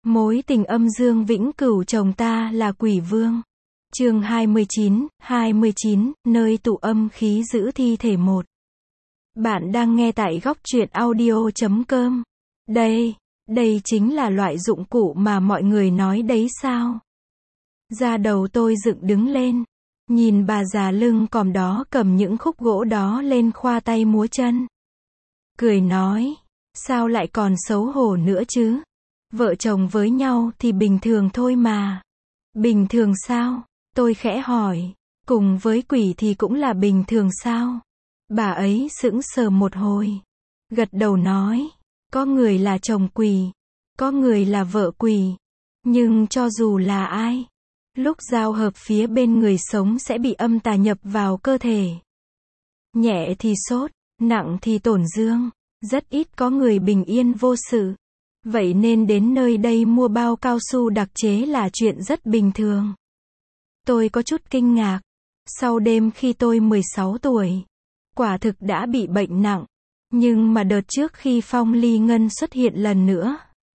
Mối tình âm dương vĩnh cửu chồng ta là quỷ vương. Chương 29, nơi tụ âm khí giữ thi thể một. Bạn đang nghe tại góc truyện audio.com. Đây chính là loại dụng cụ mà mọi người nói đấy sao? Da đầu tôi dựng đứng lên, nhìn bà già lưng còm đó cầm những khúc gỗ đó lên khoa tay múa chân. Cười nói, sao lại còn xấu hổ nữa chứ? Vợ chồng với nhau thì bình thường thôi mà. Bình thường sao? Tôi khẽ hỏi, cùng với quỷ thì cũng là bình thường sao? Bà ấy sững sờ một hồi, gật đầu nói, có người là chồng quỷ, có người là vợ quỷ, nhưng cho dù là ai, lúc giao hợp phía bên người sống sẽ bị âm tà nhập vào cơ thể. Nhẹ thì sốt, nặng thì tổn dương, rất ít có người bình yên vô sự. Vậy nên đến nơi đây mua bao cao su đặc chế là chuyện rất bình thường. Tôi có chút kinh ngạc. Sau đêm khi tôi 16 tuổi, quả thực đã bị bệnh nặng. Nhưng mà đợt trước khi Phong Ly Ngân xuất hiện lần nữa,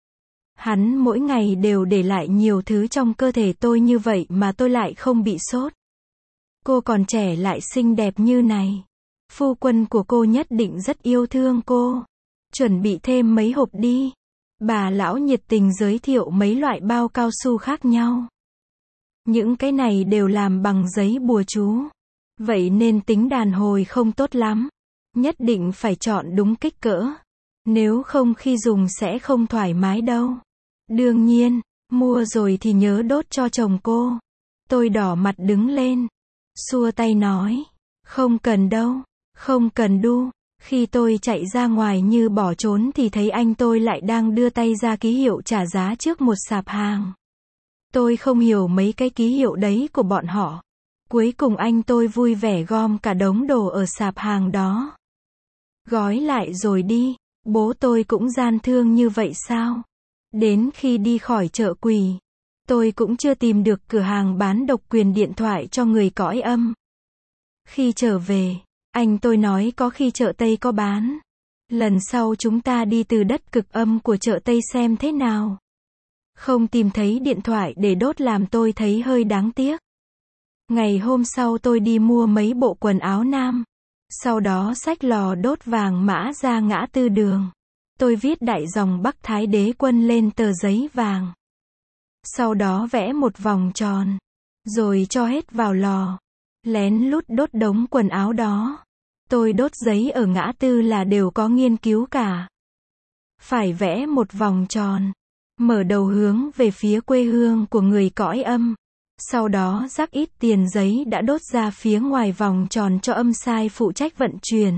hắn mỗi ngày đều để lại nhiều thứ trong cơ thể tôi như vậy mà tôi lại không bị sốt. Cô còn trẻ lại xinh đẹp như này. Phu quân của cô nhất định rất yêu thương cô. Chuẩn bị thêm mấy hộp đi. Bà lão nhiệt tình giới thiệu mấy loại bao cao su khác nhau. Những cái này đều làm bằng giấy bùa chú. Vậy nên tính đàn hồi không tốt lắm. Nhất định phải chọn đúng kích cỡ. Nếu không khi dùng sẽ không thoải mái đâu. Đương nhiên, mua rồi thì nhớ đốt cho chồng cô. Tôi đỏ mặt đứng lên. Xua tay nói. Không cần đâu. Không cần đu. Khi tôi chạy ra ngoài như bỏ trốn thì thấy anh tôi lại đang đưa tay ra ký hiệu trả giá trước một sạp hàng. Tôi không hiểu mấy cái ký hiệu đấy của bọn họ. Cuối cùng anh tôi vui vẻ gom cả đống đồ ở sạp hàng đó. Gói lại rồi đi. Bố tôi cũng gian thương như vậy sao? Đến khi đi khỏi chợ quỷ, tôi cũng chưa tìm được cửa hàng bán độc quyền điện thoại cho người cõi âm. Khi trở về, anh tôi nói có khi chợ Tây có bán. Lần sau chúng ta đi từ đất cực âm của chợ Tây xem thế nào. Không tìm thấy điện thoại để đốt làm tôi thấy hơi đáng tiếc. Ngày hôm sau tôi đi mua mấy bộ quần áo nam. Sau đó xách lò đốt vàng mã ra ngã tư đường. Tôi viết đại dòng Bắc Thái Đế Quân lên tờ giấy vàng. Sau đó vẽ một vòng tròn. Rồi cho hết vào lò. Lén lút đốt đống quần áo đó. Tôi đốt giấy ở ngã tư là đều có nghiên cứu cả. Phải vẽ một vòng tròn. Mở đầu hướng về phía quê hương của người cõi âm. Sau đó rắc ít tiền giấy đã đốt ra phía ngoài vòng tròn cho âm sai phụ trách vận chuyển.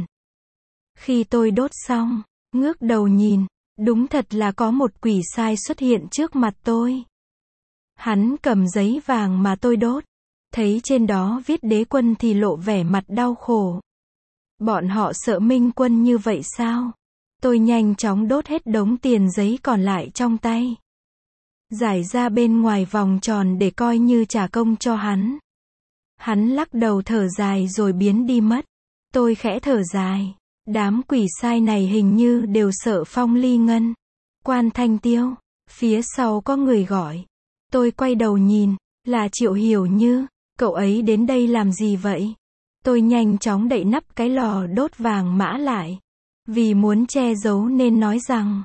Khi tôi đốt xong, ngước đầu nhìn, đúng thật là có một quỷ sai xuất hiện trước mặt tôi. Hắn cầm giấy vàng mà tôi đốt. Thấy trên đó viết đế quân thì lộ vẻ mặt đau khổ. Bọn họ sợ Minh Quân như vậy sao? Tôi nhanh chóng đốt hết đống tiền giấy còn lại trong tay. Giải ra bên ngoài vòng tròn để coi như trả công cho hắn. Hắn lắc đầu thở dài rồi biến đi mất. Tôi khẽ thở dài. Đám quỷ sai này hình như đều sợ Phong Ly Ngân. Quan Thanh Tiêu. Phía sau có người gọi. Tôi quay đầu nhìn. Là Triệu Hiểu Như. Cậu ấy đến đây làm gì vậy? Tôi nhanh chóng đậy nắp cái lò đốt vàng mã lại. Vì muốn che giấu nên nói rằng,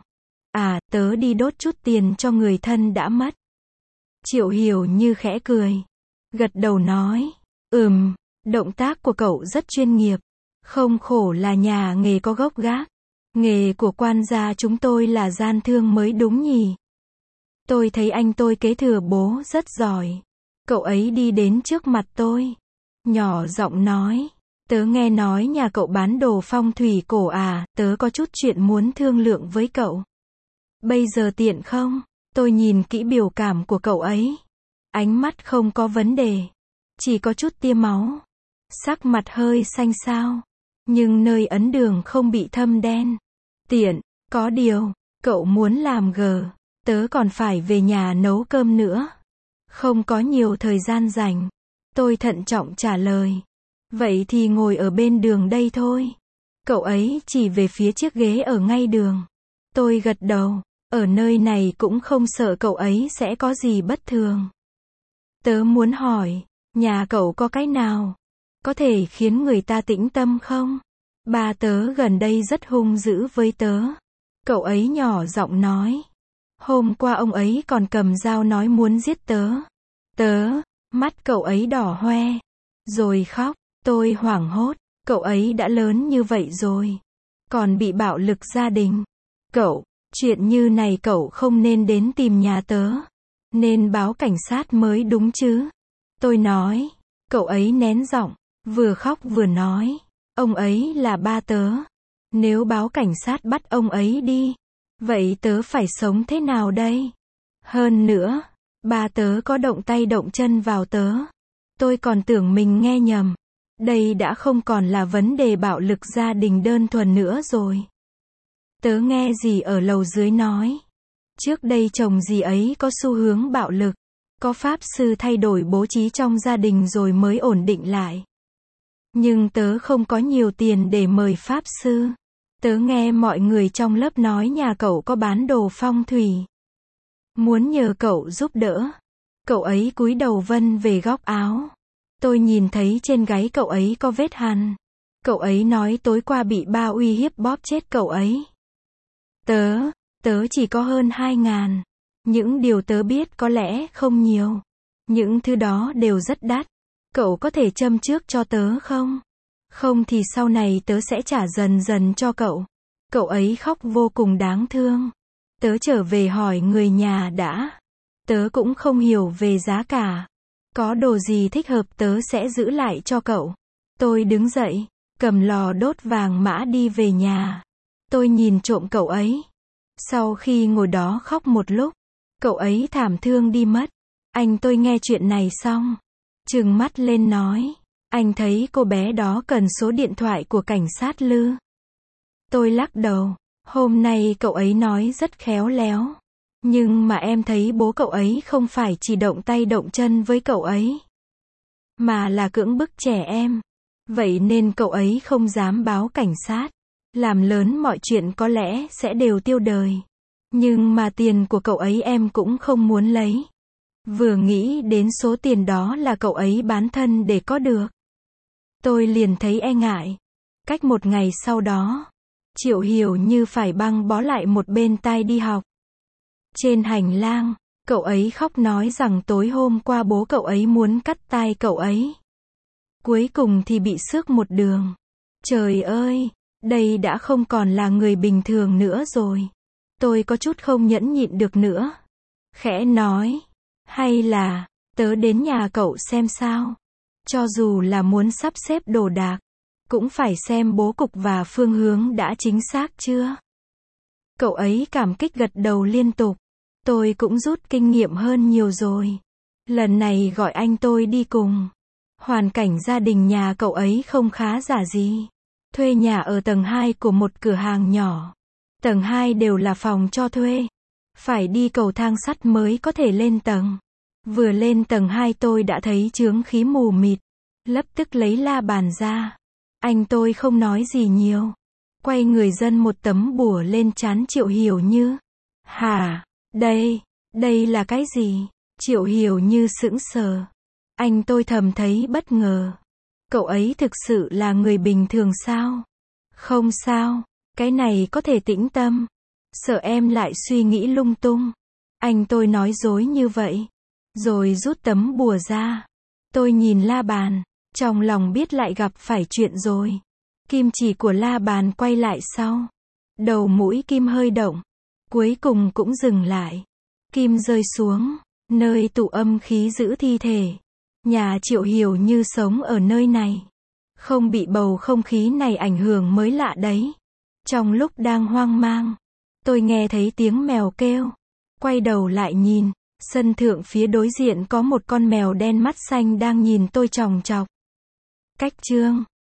tớ đi đốt chút tiền cho người thân đã mất. Triệu Hiểu Như khẽ cười. Gật đầu nói, động tác của cậu rất chuyên nghiệp. Không khổ là nhà nghề có gốc gác. Nghề của quan gia chúng tôi là gian thương mới đúng nhỉ. Tôi thấy anh tôi kế thừa bố rất giỏi. Cậu ấy đi đến trước mặt tôi. Nhỏ giọng nói, tớ nghe nói nhà cậu bán đồ phong thủy cổ à, tớ có chút chuyện muốn thương lượng với cậu. Bây giờ tiện không? Tôi nhìn kỹ biểu cảm của cậu ấy. Ánh mắt không có vấn đề. Chỉ có chút tia máu. Sắc mặt hơi xanh xao. Nhưng nơi ấn đường không bị thâm đen. Tiện, có điều, cậu muốn làm gờ. Tớ còn phải về nhà nấu cơm nữa. Không có nhiều thời gian rảnh. Tôi thận trọng trả lời. Vậy thì ngồi ở bên đường đây thôi. Cậu ấy chỉ về phía chiếc ghế ở ngay đường. Tôi gật đầu. Ở nơi này cũng không sợ cậu ấy sẽ có gì bất thường. Tớ muốn hỏi, nhà cậu có cái nào có thể khiến người ta tĩnh tâm không? Ba tớ gần đây rất hung dữ với tớ. Cậu ấy nhỏ giọng nói. Hôm qua ông ấy còn cầm dao nói muốn giết tớ. Mắt cậu ấy đỏ hoe, rồi khóc. Tôi hoảng hốt, cậu ấy đã lớn như vậy rồi, còn bị bạo lực gia đình. Chuyện như này cậu không nên đến tìm nhà tớ, nên báo cảnh sát mới đúng chứ. Tôi nói. Cậu ấy nén giọng, vừa khóc vừa nói. Ông ấy là ba tớ. Nếu báo cảnh sát bắt ông ấy đi, vậy tớ phải sống thế nào đây? Hơn nữa, ba tớ có động tay động chân vào tớ. Tôi còn tưởng mình nghe nhầm. Đây đã không còn là vấn đề bạo lực gia đình đơn thuần nữa rồi. Tớ nghe dì ở lầu dưới nói. Trước đây chồng dì ấy có xu hướng bạo lực. Có pháp sư thay đổi bố trí trong gia đình rồi mới ổn định lại. Nhưng tớ không có nhiều tiền để mời pháp sư. Tớ nghe mọi người trong lớp nói nhà cậu có bán đồ phong thủy. Muốn nhờ cậu giúp đỡ. Cậu ấy cúi đầu vân về góc áo. Tôi nhìn thấy trên gáy cậu ấy có vết hằn. Cậu ấy nói tối qua bị ba uy hiếp bóp chết cậu ấy. Tớ chỉ có hơn 2.000. Những điều tớ biết có lẽ không nhiều. Những thứ đó đều rất đắt. Cậu có thể châm trước cho tớ không? Không thì sau này tớ sẽ trả dần dần cho cậu. Cậu ấy khóc vô cùng đáng thương. Tớ trở về hỏi người nhà đã. Tớ cũng không hiểu về giá cả. Có đồ gì thích hợp tớ sẽ giữ lại cho cậu. Tôi đứng dậy, cầm lò đốt vàng mã đi về nhà. Tôi nhìn trộm cậu ấy. Sau khi ngồi đó khóc một lúc, cậu ấy thảm thương đi mất. Anh tôi nghe chuyện này xong, trừng mắt lên nói. Anh thấy cô bé đó cần số điện thoại của cảnh sát Lư. Tôi lắc đầu. Hôm nay cậu ấy nói rất khéo léo. Nhưng mà em thấy bố cậu ấy không phải chỉ động tay động chân với cậu ấy, mà là cưỡng bức trẻ em. Vậy nên cậu ấy không dám báo cảnh sát. Làm lớn mọi chuyện có lẽ sẽ đều tiêu đời. Nhưng mà tiền của cậu ấy em cũng không muốn lấy. Vừa nghĩ đến số tiền đó là cậu ấy bán thân để có được, tôi liền thấy e ngại. Cách một ngày sau đó, Triệu Hiểu Như phải băng bó lại một bên tai đi học. Trên hành lang, cậu ấy khóc nói rằng tối hôm qua bố cậu ấy muốn cắt tai cậu ấy. Cuối cùng thì bị xước một đường. Trời ơi, đây đã không còn là người bình thường nữa rồi. Tôi có chút không nhẫn nhịn được nữa. Khẽ nói, hay là, tớ đến nhà cậu xem sao. Cho dù là muốn sắp xếp đồ đạc, cũng phải xem bố cục và phương hướng đã chính xác chưa. Cậu ấy cảm kích gật đầu liên tục. Tôi cũng rút kinh nghiệm hơn nhiều rồi. Lần này gọi anh tôi đi cùng. Hoàn cảnh gia đình nhà cậu ấy không khá giả gì. Thuê nhà ở tầng 2 của một cửa hàng nhỏ. Tầng 2 đều là phòng cho thuê. Phải đi cầu thang sắt mới có thể lên tầng. Vừa lên tầng 2 tôi đã thấy chướng khí mù mịt. Lập tức lấy la bàn ra. Anh tôi không nói gì nhiều. Quay người dâng một tấm bùa lên trán Triệu Hiểu Như. Hả? Đây là cái gì? Triệu Hiểu Như sững sờ. Anh tôi thầm thấy bất ngờ. Cậu ấy thực sự là người bình thường sao? Không sao, cái này có thể tĩnh tâm. Sợ em lại suy nghĩ lung tung. Anh tôi nói dối như vậy. Rồi rút tấm bùa ra. Tôi nhìn la bàn. Trong lòng biết lại gặp phải chuyện rồi. Kim chỉ của la bàn quay lại sau. Đầu mũi kim hơi động. Cuối cùng cũng dừng lại. Kim rơi xuống. Nơi tụ âm khí giữ thi thể. Nhà Triệu Hiểu Như sống ở nơi này. Không bị bầu không khí này ảnh hưởng mới lạ đấy. Trong lúc đang hoang mang, tôi nghe thấy tiếng mèo kêu. Quay đầu lại nhìn. Sân thượng phía đối diện có một con mèo đen mắt xanh đang nhìn tôi chòng chọc. Cách chương